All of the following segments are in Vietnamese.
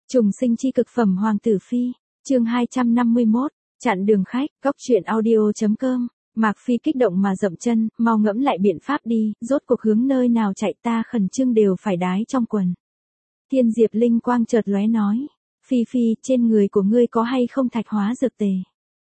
Trùng sinh chi cực phẩm Hoàng tử Phi, chương 251, chặn đường khách, góc truyện audio.com. Mạc Phi kích động mà dậm chân, mau ngẫm lại biện pháp đi, rốt cuộc hướng nơi nào chạy ta khẩn trương đều phải đái trong quần. Thiên Diệp linh quang chợt lóe nói, Phi Phi, trên người của ngươi có hay không thạch hóa dược tề?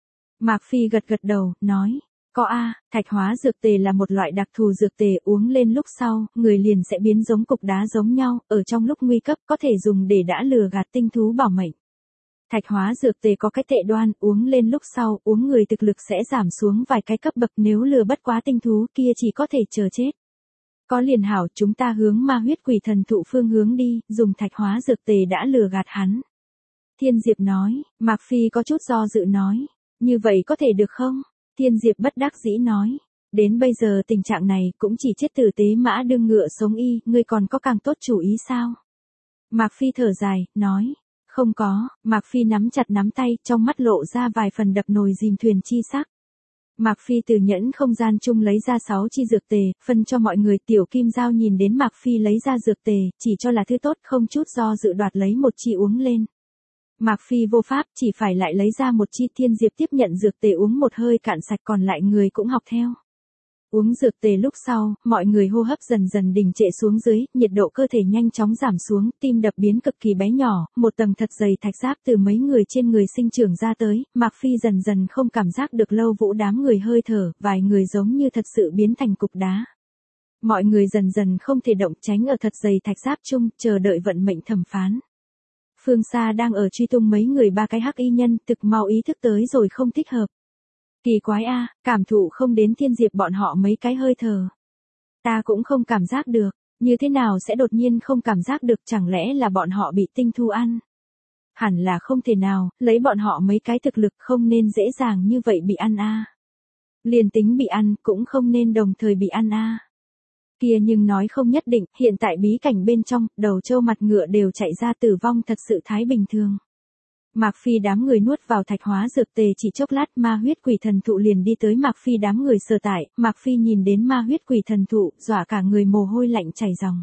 Mạc Phi gật gật đầu, nói, có a, thạch hóa dược tề là một loại đặc thù dược tề uống lên lúc sau, người liền sẽ biến giống cục đá giống nhau, ở trong lúc nguy cấp có thể dùng để đã lừa gạt tinh thú bảo mệnh. Thạch hóa dược tề có cái tệ đoan, uống lên lúc sau, uống người thực lực sẽ giảm xuống vài cái cấp bậc, nếu lừa bất quá tinh thú kia chỉ có thể chờ chết. Có liền hảo, chúng ta hướng ma huyết quỷ thần thụ phương hướng đi, dùng thạch hóa dược tề đã lừa gạt hắn. Thiên Diệp nói, Mạc Phi có chút do dự nói, như vậy có thể được không? Thiên Diệp bất đắc dĩ nói, đến bây giờ tình trạng này cũng chỉ chết tử tế mã đương ngựa sống y, ngươi còn có càng tốt chủ ý sao? Mạc Phi thở dài, nói, không có. Mạc Phi nắm chặt nắm tay, trong mắt lộ ra vài phần đập nồi dìm thuyền chi sắc. Mạc Phi từ nhẫn không gian chung lấy ra 6 chi dược tề, phân cho mọi người. Tiểu Kim Giao nhìn đến Mạc Phi lấy ra dược tề, chỉ cho là thứ tốt, không chút do dự đoạt lấy một chi uống lên. Mạc Phi vô pháp, chỉ phải lại lấy ra một chi. Thiên Diệp tiếp nhận dược tề uống một hơi cạn sạch, còn lại người cũng học theo. Uống dược tề lúc sau, mọi người hô hấp dần dần đình trệ xuống dưới, nhiệt độ cơ thể nhanh chóng giảm xuống, tim đập biến cực kỳ bé nhỏ, một tầng thật dày thạch giáp từ mấy người trên người sinh trưởng ra tới, Mạc Phi dần dần không cảm giác được Lâu Vũ đám người hơi thở, vài người giống như thật sự biến thành cục đá. Mọi người dần dần không thể động, tránh ở thật dày thạch giáp chung, chờ đợi vận mệnh thẩm phán. Phương xa đang ở truy tung mấy người ba cái hắc y nhân, thực mau ý thức tới rồi không thích hợp. Kỳ quái a, cảm thụ không đến Thiên Diệp bọn họ mấy cái hơi thở. Ta cũng không cảm giác được, như thế nào sẽ đột nhiên không cảm giác được, chẳng lẽ là bọn họ bị tinh thu ăn? Hẳn là không thể nào, lấy bọn họ mấy cái thực lực không nên dễ dàng như vậy bị ăn a. Liền tính bị ăn, cũng không nên đồng thời bị ăn a. Kia nhưng nói không nhất định, hiện tại bí cảnh bên trong, đầu trâu mặt ngựa đều chạy ra tử vong thật sự thái bình thường. Mạc Phi đám người nuốt vào thạch hóa dược tề chỉ chốc lát, ma huyết quỷ thần thụ liền đi tới Mạc Phi đám người sở tại. Mạc Phi nhìn đến ma huyết quỷ thần thụ, dọa cả người mồ hôi lạnh chảy ròng.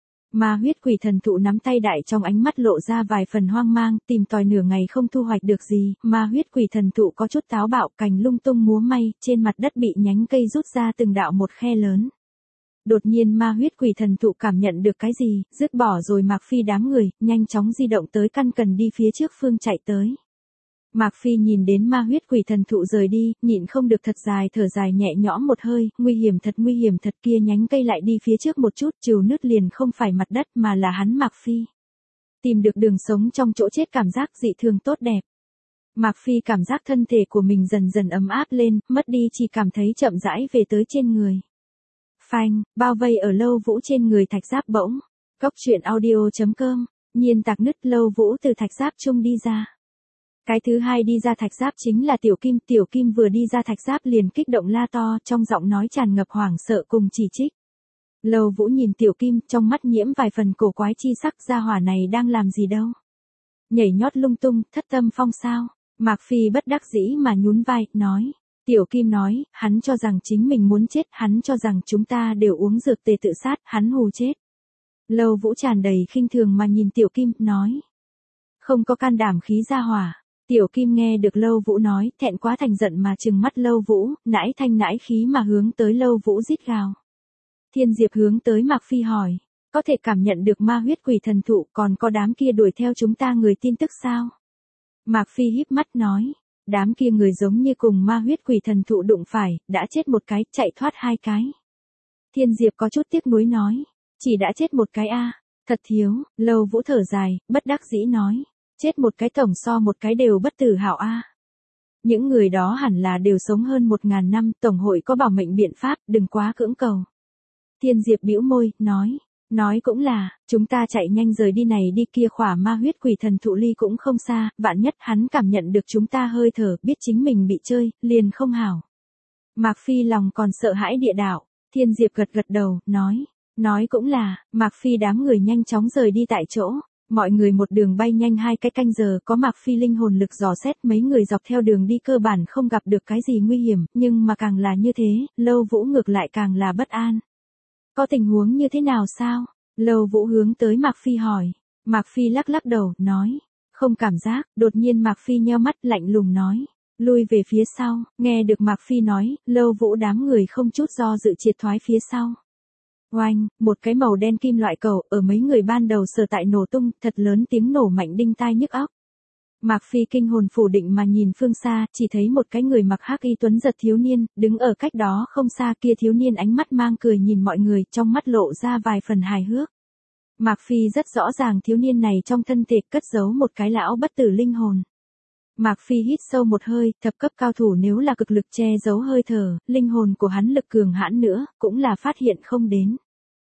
Ma huyết quỷ thần thụ nắm tay đại, trong ánh mắt lộ ra vài phần hoang mang, tìm tòi nửa ngày không thu hoạch được gì. Ma huyết quỷ thần thụ có chút táo bạo, cành lung tung múa may, trên mặt đất bị nhánh cây rút ra từng đạo một khe lớn. Đột nhiên ma huyết quỷ thần thụ cảm nhận được cái gì, dứt bỏ rồi Mạc Phi đám người, nhanh chóng di động tới căn cần đi phía trước phương chạy tới. Mạc Phi nhìn đến ma huyết quỷ thần thụ rời đi, nhịn không được thật dài thở dài nhẹ nhõm một hơi, nguy hiểm thật, kia nhánh cây lại đi phía trước một chút, trừ nứt liền không phải mặt đất mà là hắn Mạc Phi. Tìm được đường sống trong chỗ chết, cảm giác dị thường tốt đẹp. Mạc Phi cảm giác thân thể của mình dần dần ấm áp lên, mất đi chỉ cảm thấy chậm rãi về tới trên người. Phanh, bao vây ở Lâu Vũ trên người thạch giáp bỗng. Góc truyện audio.com, nhiên tạc nứt, Lâu Vũ từ thạch giáp chung đi ra. Cái thứ hai đi ra thạch giáp chính là Tiểu Kim vừa đi ra thạch giáp liền kích động la to, trong giọng nói tràn ngập hoảng sợ cùng chỉ trích. Lâu Vũ nhìn Tiểu Kim, trong mắt nhiễm vài phần cổ quái chi sắc, gia hỏa này đang làm gì đâu. Nhảy nhót lung tung, thất tâm phong sao. Mạc Phi bất đắc dĩ mà nhún vai, nói. Tiểu Kim nói, hắn cho rằng chính mình muốn chết, hắn cho rằng chúng ta đều uống dược tề tự sát, hắn hù chết. Lâu Vũ tràn đầy khinh thường mà nhìn Tiểu Kim, nói. Không có can đảm khí ra hỏa. Tiểu Kim nghe được Lâu Vũ nói, thẹn quá thành giận mà trừng mắt Lâu Vũ, nãi thanh nãi khí mà hướng tới Lâu Vũ rít gào. Thiên Diệp hướng tới Mạc Phi hỏi, có thể cảm nhận được ma huyết quỷ thần thụ, còn có đám kia đuổi theo chúng ta người tin tức sao? Mạc Phi híp mắt nói. Đám kia người giống như cùng ma huyết quỷ thần thụ đụng phải, đã chết một cái, chạy thoát hai cái. Thiên Diệp có chút tiếc nuối nói, chỉ đã chết một cái a, thật thiếu. Lâu Vũ thở dài, bất đắc dĩ nói, chết một cái tổng so một cái đều bất tử hảo a. Những người đó hẳn là đều sống hơn 1000 năm, tổng hội có bảo mệnh biện pháp, đừng quá cưỡng cầu. Thiên Diệp bĩu môi, nói cũng là, chúng ta chạy nhanh rời đi này đi, kia khỏa ma huyết quỷ thần thụ ly cũng không xa, vạn nhất hắn cảm nhận được chúng ta hơi thở, biết chính mình bị chơi, liền không hảo. Mạc Phi lòng còn sợ hãi địa đạo, Thiên Diệp gật gật đầu, nói cũng là, Mạc Phi đám người nhanh chóng rời đi tại chỗ, mọi người một đường bay nhanh 2 cái canh giờ, có Mạc Phi linh hồn lực dò xét, mấy người dọc theo đường đi cơ bản không gặp được cái gì nguy hiểm, nhưng mà càng là như thế, Lâu Vũ ngược lại càng là bất an. Có tình huống như thế nào sao? Lâu Vũ hướng tới Mạc Phi hỏi. Mạc Phi lắc lắc đầu, nói. Không cảm giác, đột nhiên Mạc Phi nheo mắt lạnh lùng nói. Lui về phía sau, nghe được Mạc Phi nói, Lâu Vũ đám người không chút do dự triệt thoái phía sau. Oanh, một cái màu đen kim loại cầu ở mấy người ban đầu sở tại nổ tung, thật lớn tiếng nổ mạnh đinh tai nhức óc. Mạc Phi kinh hồn phủ định mà nhìn phương xa, chỉ thấy một cái người mặc hắc y tuấn giật thiếu niên, đứng ở cách đó không xa, kia thiếu niên ánh mắt mang cười nhìn mọi người, trong mắt lộ ra vài phần hài hước. Mạc Phi rất rõ ràng thiếu niên này trong thân thể cất giấu một cái lão bất tử linh hồn. Mạc Phi hít sâu một hơi, thập cấp cao thủ nếu là cực lực che giấu hơi thở, linh hồn của hắn lực cường hãn nữa, cũng là phát hiện không đến.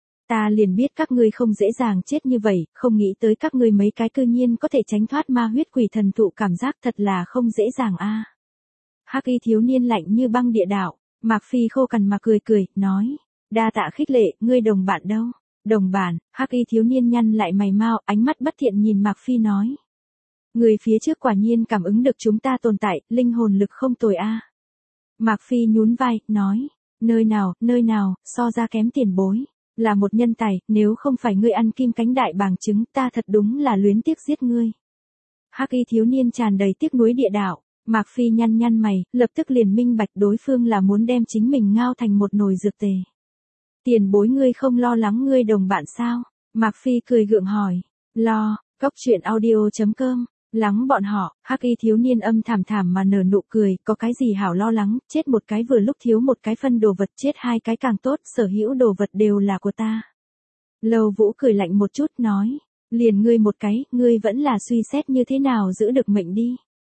Ta liền biết các ngươi không dễ dàng chết như vậy, không nghĩ tới các ngươi mấy cái cư nhiên có thể tránh thoát ma huyết quỷ thần thụ, cảm giác thật là không dễ dàng a. Hắc y thiếu niên lạnh như băng địa đạo, Mạc Phi khô cằn mà cười cười, nói, đa tạ khích lệ, ngươi đồng bạn đâu? Đồng bạn? Hắc y thiếu niên nhăn lại mày mau, ánh mắt bất thiện nhìn Mạc Phi nói. Người phía trước quả nhiên cảm ứng được chúng ta tồn tại, linh hồn lực không tồi a. Mạc Phi nhún vai, nói, nơi nào, so ra kém tiền bối. Là một nhân tài, nếu không phải ngươi ăn kim cánh đại bàng trứng, ta thật đúng là luyến tiếc giết ngươi. Hắc y thiếu niên tràn đầy tiếc nuối địa đạo, Mạc Phi nhăn mày, lập tức liền minh bạch đối phương là muốn đem chính mình ngao thành một nồi dược tề. Tiền bối ngươi không lo lắng ngươi đồng bạn sao? Mạc Phi cười gượng hỏi, lo, Cốc Truyện Audio.com. Lắng bọn họ, hắc y thiếu niên âm thảm mà nở nụ cười, có cái gì hảo lo lắng, chết một cái vừa lúc thiếu một cái phân đồ vật, chết hai cái càng tốt, sở hữu đồ vật đều là của ta. Lâu Vũ cười lạnh một chút nói, liền ngươi một cái, ngươi vẫn là suy xét như thế nào giữ được mệnh đi.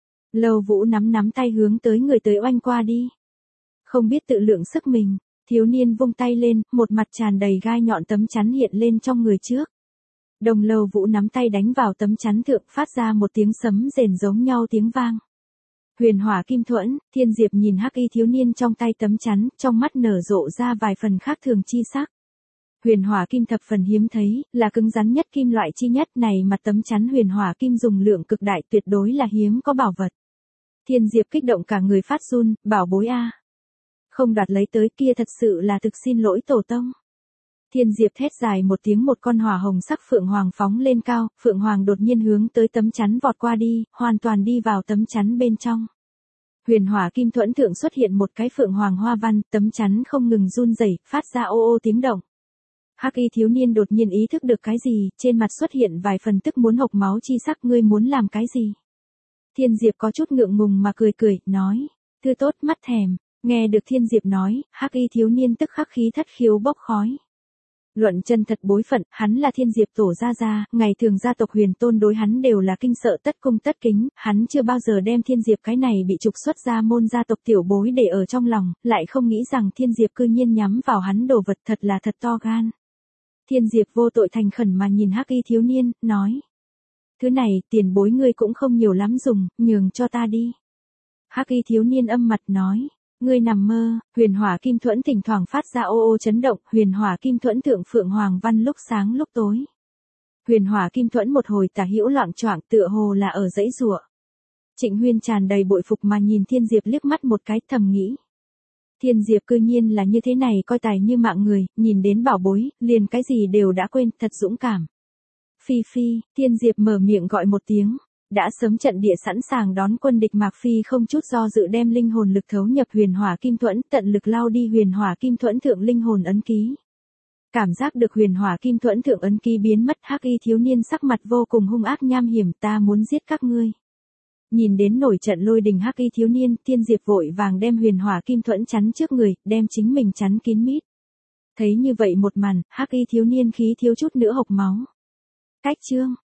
Lâu Vũ nắm tay hướng tới người tới oanh qua đi. Không biết tự lượng sức mình, thiếu niên vung tay lên, một mặt tràn đầy gai nhọn tấm chắn hiện lên trong người trước. Đồng Lâu Vũ nắm tay đánh vào tấm chắn thượng, phát ra một tiếng sấm rền giống nhau tiếng vang. Huyền Hỏa Kim Thuẫn, Thiên Diệp nhìn hắc y thiếu niên trong tay tấm chắn, trong mắt nở rộ ra vài phần khác thường chi sắc. Huyền Hỏa Kim thập phần hiếm thấy, là cứng rắn nhất kim loại chi nhất này, mà tấm chắn Huyền Hỏa Kim dùng lượng cực đại, tuyệt đối là hiếm có bảo vật. Thiên Diệp kích động cả người phát run, bảo bối a. Không đoạt lấy tới kia thật sự là thực xin lỗi tổ tông. Thiên Diệp thét dài một tiếng, một con hỏa hồng sắc phượng hoàng phóng lên cao, phượng hoàng đột nhiên hướng tới tấm chắn vọt qua đi, hoàn toàn đi vào tấm chắn bên trong. Huyền Hỏa Kim Thuẫn thượng xuất hiện một cái phượng hoàng hoa văn, tấm chắn không ngừng run rẩy, phát ra ô ô tiếng động. Hắc y thiếu niên đột nhiên ý thức được cái gì, trên mặt xuất hiện vài phần tức muốn hộc máu chi sắc, ngươi muốn làm cái gì? Thiên Diệp có chút ngượng ngùng mà cười, nói, thư tốt mắt thèm. Nghe được Thiên Diệp nói, hắc y thiếu niên tức khắc khí thất khiếu bốc khói. Luận chân thật bối phận, hắn là Thiên Diệp tổ gia, ngày thường gia tộc Huyền Tôn đối hắn đều là kinh sợ tất cung tất kính, hắn chưa bao giờ đem Thiên Diệp cái này bị trục xuất ra môn gia tộc tiểu bối để ở trong lòng, lại không nghĩ rằng Thiên Diệp cư nhiên nhắm vào hắn đồ vật, thật là thật to gan. Thiên Diệp vô tội thành khẩn mà nhìn hắc y thiếu niên, nói. Thứ này, tiền bối ngươi cũng không nhiều lắm dùng, nhường cho ta đi. Hắc y thiếu niên âm mặt nói. Ngươi nằm mơ. Huyền Hỏa Kim Thuẫn thỉnh thoảng phát ra ô ô chấn động, Huyền Hỏa Kim Thuẫn thượng phượng hoàng văn lúc sáng lúc tối. Huyền Hỏa Kim Thuẫn một hồi tả hữu loạng choạng, tựa hồ là ở dãy giụa. Trịnh Huyên tràn đầy bội phục mà nhìn Thiên Diệp liếc mắt một cái, thầm nghĩ. Thiên Diệp cư nhiên là như thế này, coi tài như mạng người, nhìn đến bảo bối, liền cái gì đều đã quên, thật dũng cảm. Phi Phi, Thiên Diệp mở miệng gọi một tiếng. Đã sớm trận địa sẵn sàng đón quân địch, Mạc Phi không chút do dự đem linh hồn lực thấu nhập Huyền Hỏa Kim Thuẫn, tận lực lao đi Huyền Hỏa Kim Thuẫn thượng linh hồn ấn ký. Cảm giác được Huyền Hỏa Kim Thuẫn thượng ấn ký biến mất, hắc y thiếu niên sắc mặt vô cùng hung ác nham hiểm, ta muốn giết các ngươi. Nhìn đến nổi trận lôi đình hắc y thiếu niên, Thiên Diệp vội vàng đem Huyền Hỏa Kim Thuẫn chắn trước người, đem chính mình chắn kín mít. Thấy như vậy một màn, hắc y thiếu niên khí thiếu chút nữa hộc máu. Cách chương